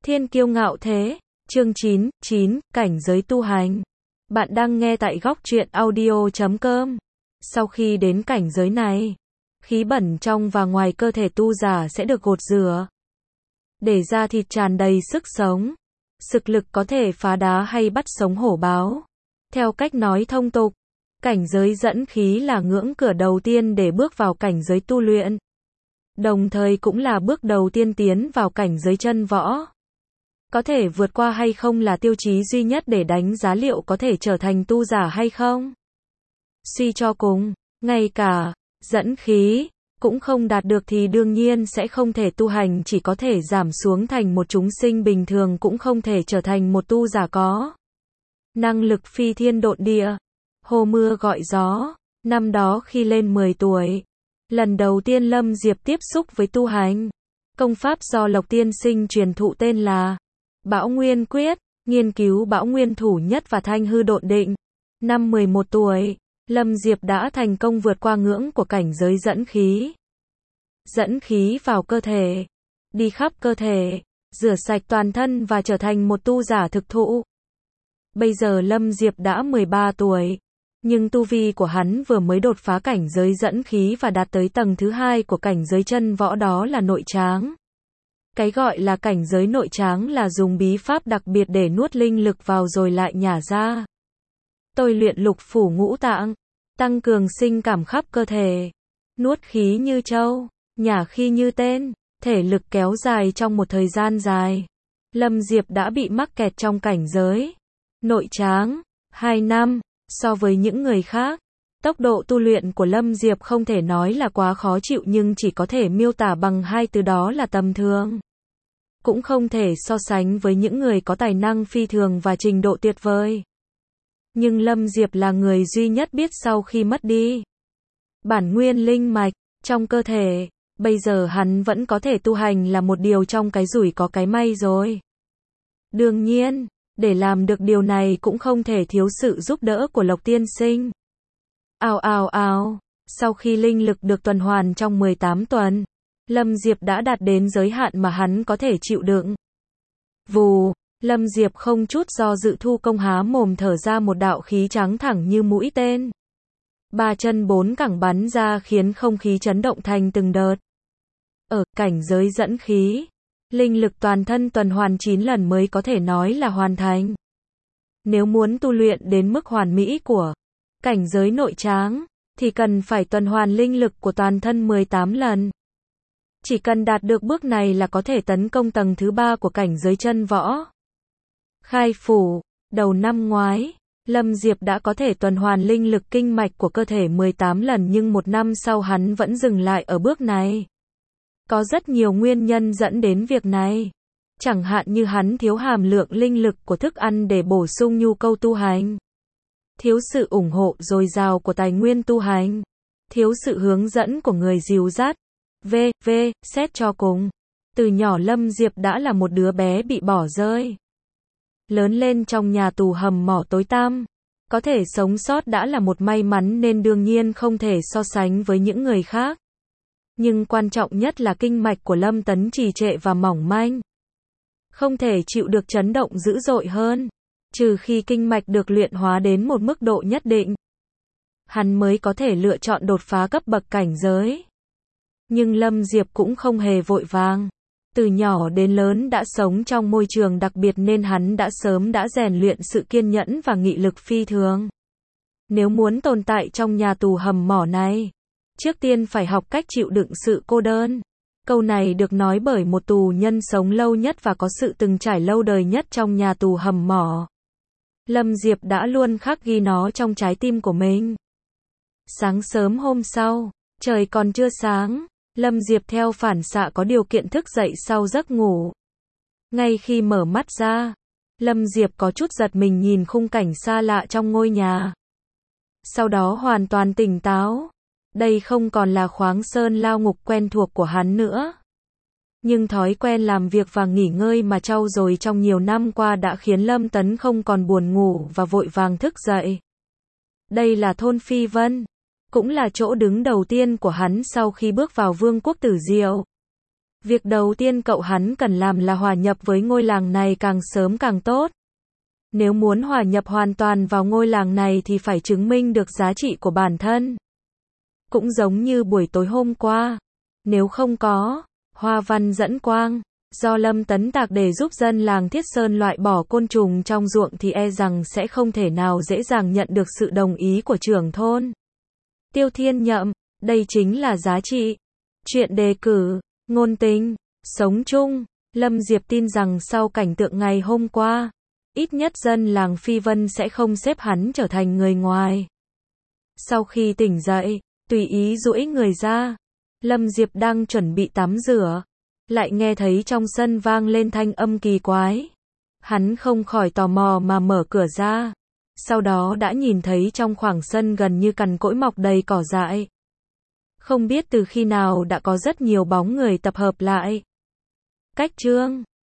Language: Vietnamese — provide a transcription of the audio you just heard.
Thiên kiêu ngạo thế. Chương 9, cảnh giới tu hành. Bạn đang nghe tại góc truyện audio.com. Sau khi đến cảnh giới này, khí bẩn trong và ngoài cơ thể tu giả sẽ được gột rửa, để da thịt tràn đầy sức sống. Sực lực có thể phá đá hay bắt sống hổ báo. Theo cách nói thông tục, cảnh giới dẫn khí là ngưỡng cửa đầu tiên để bước vào cảnh giới tu luyện. Đồng thời cũng là bước đầu tiên tiến vào cảnh giới chân võ. Có thể vượt qua hay không là tiêu chí duy nhất để đánh giá liệu có thể trở thành tu giả hay không. Suy cho cùng, ngay cả dẫn khí cũng không đạt được thì đương nhiên sẽ không thể tu hành, chỉ có thể giảm xuống thành một chúng sinh bình thường, cũng không thể trở thành một tu giả có năng lực phi thiên độn địa, hô mưa gọi gió. Năm đó khi lên 10 tuổi, lần đầu tiên Lâm Diệp tiếp xúc với tu hành, công pháp do Lộc Tiên Sinh truyền thụ tên là Bão Nguyên Quyết, nghiên cứu Bão Nguyên Thủ Nhất và Thanh Hư Độn Định. Năm 11 tuổi, Lâm Diệp đã thành công vượt qua ngưỡng của cảnh giới dẫn khí. Dẫn khí vào cơ thể, đi khắp cơ thể, rửa sạch toàn thân và trở thành một tu giả thực thụ. Bây giờ Lâm Diệp đã 13 tuổi, nhưng tu vi của hắn vừa mới đột phá cảnh giới dẫn khí và đạt tới tầng thứ 2 của cảnh giới chân võ, đó là nội tráng. Cái gọi là cảnh giới nội tráng là dùng bí pháp đặc biệt để nuốt linh lực vào rồi lại nhả ra. Tôi luyện lục phủ ngũ tạng, tăng cường sinh cảm khắp cơ thể, nuốt khí như trâu, nhả khí như tên, thể lực kéo dài trong một thời gian dài. Lâm Diệp đã bị mắc kẹt trong cảnh giới nội tráng 2 năm. So với những người khác, tốc độ tu luyện của Lâm Diệp không thể nói là quá khó chịu, nhưng chỉ có thể miêu tả bằng 2 từ, đó là tầm thường. Cũng không thể so sánh với những người có tài năng phi thường và trình độ tuyệt vời. Nhưng Lâm Diệp là người duy nhất biết sau khi mất đi bản nguyên linh mạch trong cơ thể, bây giờ hắn vẫn có thể tu hành là một điều trong cái rủi có cái may rồi. Đương nhiên, để làm được điều này cũng không thể thiếu sự giúp đỡ của Lộc Tiên Sinh. Sau khi linh lực được tuần hoàn trong 18 tuần, Lâm Diệp đã đạt đến giới hạn mà hắn có thể chịu đựng. Vù, Lâm Diệp không chút do dự thu công há mồm thở ra một đạo khí trắng thẳng như mũi tên. 3 chân 4 cẳng bắn ra khiến không khí chấn động thành từng đợt. Ở cảnh giới dẫn khí, linh lực toàn thân tuần hoàn 9 lần mới có thể nói là hoàn thành. Nếu muốn tu luyện đến mức hoàn mỹ của cảnh giới nội tráng, thì cần phải tuần hoàn linh lực của toàn thân 18 lần. Chỉ cần đạt được bước này là có thể tấn công tầng thứ 3 của cảnh giới chân võ. Khai phủ, đầu năm ngoái, Lâm Diệp đã có thể tuần hoàn linh lực kinh mạch của cơ thể 18 lần, nhưng 1 năm sau hắn vẫn dừng lại ở bước này. Có rất nhiều nguyên nhân dẫn đến việc này. Chẳng hạn như hắn thiếu hàm lượng linh lực của thức ăn để bổ sung nhu cầu tu hành, thiếu sự ủng hộ dồi dào của tài nguyên tu hành, thiếu sự hướng dẫn của người dìu dắt. Xét cho cùng, từ nhỏ Lâm Diệp đã là một đứa bé bị bỏ rơi. Lớn lên trong nhà tù hầm mỏ tối tăm, có thể sống sót đã là một may mắn nên đương nhiên không thể so sánh với những người khác. Nhưng quan trọng nhất là kinh mạch của Lâm Tấn trì trệ và mỏng manh, không thể chịu được chấn động dữ dội hơn. Trừ khi kinh mạch được luyện hóa đến một mức độ nhất định, hắn mới có thể lựa chọn đột phá cấp bậc cảnh giới. Nhưng Lâm Diệp cũng không hề vội vàng. Từ nhỏ đến lớn đã sống trong môi trường đặc biệt nên hắn đã sớm rèn luyện sự kiên nhẫn và nghị lực phi thường. Nếu muốn tồn tại trong nhà tù hầm mỏ này, trước tiên phải học cách chịu đựng sự cô đơn. Câu này được nói bởi một tù nhân sống lâu nhất và có sự từng trải lâu đời nhất trong nhà tù hầm mỏ. Lâm Diệp đã luôn khắc ghi nó trong trái tim của mình. Sáng sớm hôm sau, trời còn chưa sáng, Lâm Diệp theo phản xạ có điều kiện thức dậy sau giấc ngủ. Ngay khi mở mắt ra, Lâm Diệp có chút giật mình nhìn khung cảnh xa lạ trong ngôi nhà. Sau đó hoàn toàn tỉnh táo. Đây không còn là khoáng sơn lao ngục quen thuộc của hắn nữa. Nhưng thói quen làm việc và nghỉ ngơi mà trau dồi trong nhiều năm qua đã khiến Lâm Tấn không còn buồn ngủ và vội vàng thức dậy. Đây là thôn Phi Vân, cũng là chỗ đứng đầu tiên của hắn sau khi bước vào Vương quốc Tử Diệu. Việc đầu tiên cậu hắn cần làm là hòa nhập với ngôi làng này càng sớm càng tốt. Nếu muốn hòa nhập hoàn toàn vào ngôi làng này thì phải chứng minh được giá trị của bản thân. Cũng giống như buổi tối hôm qua. Nếu không có hoa văn dẫn quang do Lâm Tấn Tạc để giúp dân làng Thiết Sơn loại bỏ côn trùng trong ruộng thì e rằng sẽ không thể nào dễ dàng nhận được sự đồng ý của trưởng thôn. Tiêu Thiên Nhậm, đây chính là giá trị. Chuyện đề cử, ngôn tình, sống chung. Lâm Diệp tin rằng sau cảnh tượng ngày hôm qua, ít nhất dân làng Phi Vân sẽ không xếp hắn trở thành người ngoài. Sau khi tỉnh dậy, tùy ý duỗi người ra, Lâm Diệp đang chuẩn bị tắm rửa, lại nghe thấy trong sân vang lên thanh âm kỳ quái. Hắn không khỏi tò mò mà mở cửa ra, sau đó đã nhìn thấy trong khoảng sân gần như cằn cỗi mọc đầy cỏ dại. Không biết từ khi nào đã có rất nhiều bóng người tập hợp lại. Cách chương